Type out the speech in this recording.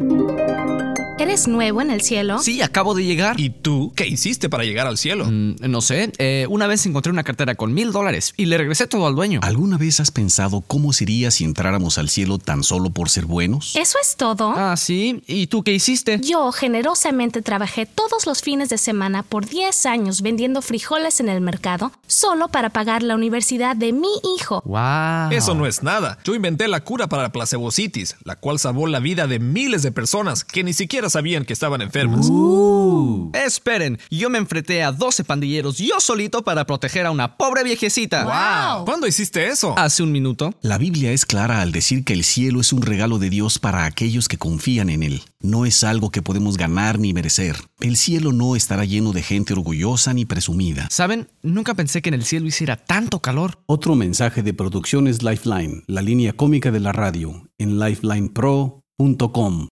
¿Eres nuevo en el cielo? Sí, acabo de llegar. ¿Y tú? ¿Qué hiciste para llegar al cielo? No sé. Una vez encontré una cartera con $1,000 y le regresé todo al dueño. ¿Alguna vez has pensado cómo sería si entráramos al cielo tan solo por ser buenos? ¿Eso es todo? Ah, sí. ¿Y tú qué hiciste? Yo generosamente trabajé todos los fines de semana por 10 años vendiendo frijoles en el mercado solo para pagar la universidad de mi hijo. ¡Wow! Eso no es nada. Yo inventé la cura para la placebositis, la cual salvó la vida de miles de personas que ni siquiera sabían que estaban enfermas. Esperen, yo me enfrenté a 12 pandilleros yo solito para proteger a una pobre viejecita. ¡Wow! ¿Cuándo hiciste eso? Hace un minuto. La Biblia es clara al decir que el cielo es un regalo de Dios para aquellos que confían en Él. No es algo que podemos ganar ni merecer. El cielo no estará lleno de gente orgullosa ni presumida. ¿Saben? Nunca pensé que en el cielo hiciera tanto calor. Otro mensaje de Producciones Lifeline, la línea cómica de la radio, en lifelinepro.com.